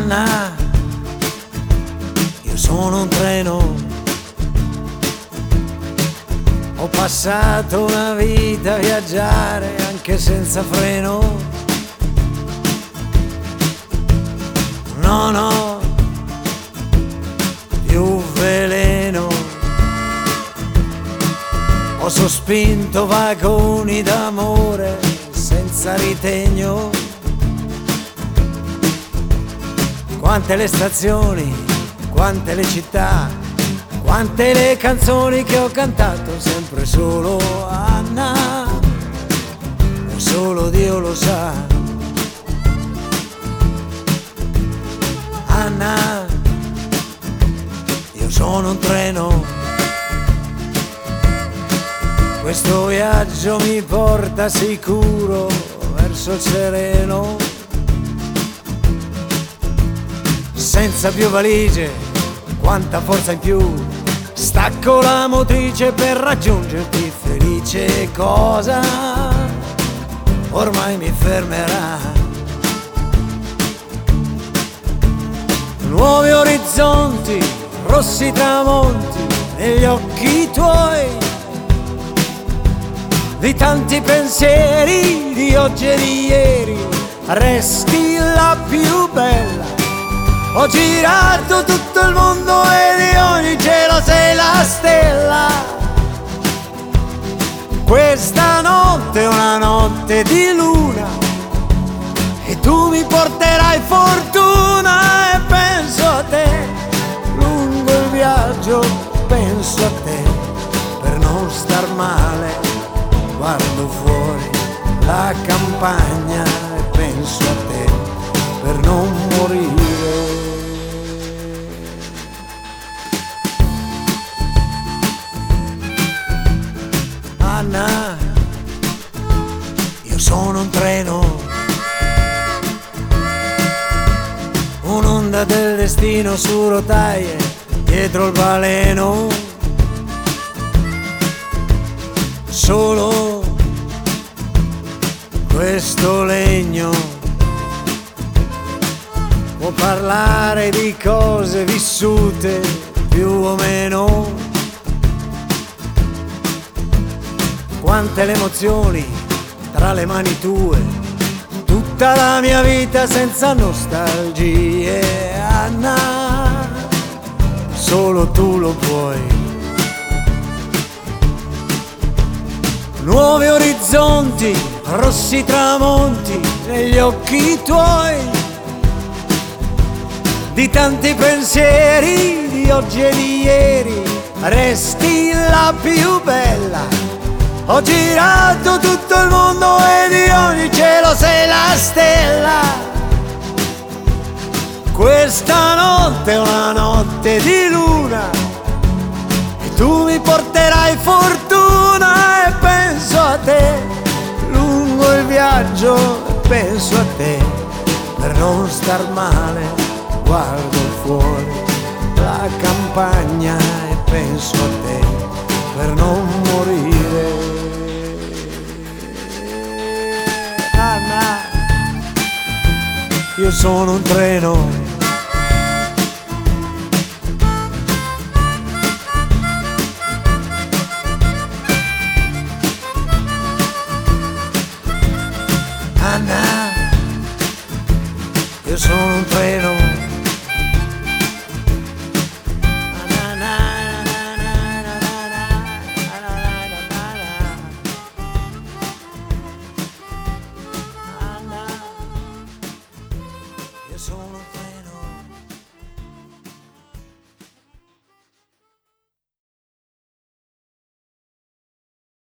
Anna, io sono un treno, ho passato una vita a viaggiare anche senza freno. Non ho più veleno, ho sospinto vagoni d'amore senza ritegno. Quante le stazioni, quante le città, quante le canzoni che ho cantato, sempre solo Anna, e solo Dio lo sa. Anna, io sono un treno, questo viaggio mi porta sicuro verso il sereno. Senza più valigie, quanta forza in più, stacco la motrice per raggiungerti felice. Cosa ormai mi fermerà? Nuovi orizzonti, rossi tramonti negli occhi tuoi, di tanti pensieri di oggi e di ieri, resti la più bella. Ho girato tutto il mondo e di ogni cielo sei la stella. Questa notte è una notte di luna e tu mi porterai fortuna. E penso a te, lungo il viaggio penso a te, per non star male guardo fuori la campagna e penso a te, per non morire. Anna, io sono un treno, un'onda del destino su rotaie dietro il baleno. Solo questo legno può parlare di cose vissute più o meno. Quante le emozioni tra le mani tue, tutta la mia vita senza nostalgie. Anna, solo tu lo puoi. Nuovi orizzonti, rossi tramonti negli occhi tuoi, di tanti pensieri di oggi e di ieri, resti la più bella. Ho girato tutto il mondo e di ogni cielo sei la stella. Questa notte è una notte di luna e tu mi porterai fortuna. E penso a te, lungo il viaggio penso a te, per non star male guardo fuori la campagna e penso a te, per non morire. Anna, io sono un treno, Anna, io sono un treno. Sono